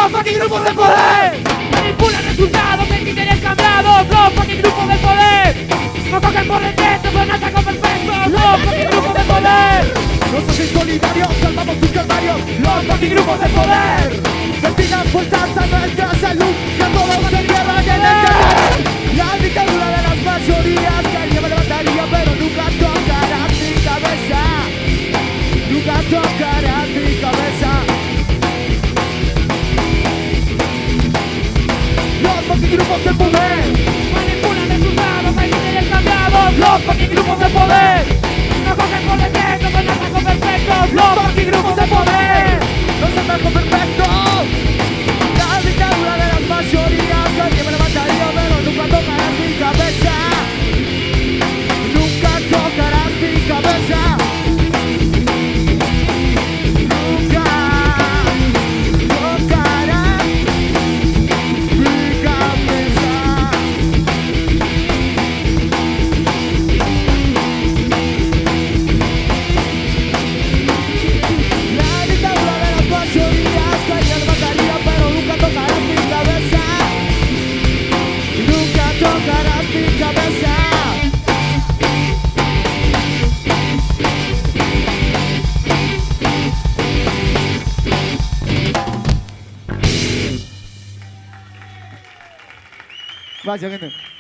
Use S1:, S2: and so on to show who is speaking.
S1: Los fucking grupos de poder manipulan resultados, mentiten el cambiado. Los fucking grupos de poder no cogen por defecto, son atacos perfectos. Los fucking grupos de poder.
S2: Nosotros insolidarios salvamos sus calvarios.
S1: Los fucking grupos de poder
S2: destinan fuerzas a nuestra salud, que a todos se llevan en el canal. La dictadura de las mayorías que alguien me levantaría, pero nunca tocará mi cabeza. Nunca tocará mi cabeza. Los fucking grupos de poder
S1: manipulan resultados, mentiten el cambiado. Los fucking grupos de poder no cogen por defecto, son atacos perfectos. Los fucking grupos de poder.
S2: los atacos perfectos. La dictadura de las mayorías que alguien me levantaría, pero nunca tocarás mi cabeza. Nunca tocarás mi cabeza. Nunca tocarás mi cabeza. La dictadura de las mayorías que alguien me levantaría, pero nunca tocarás mi cabeza. Nunca tocarás mi cabeza. Vaya, gente.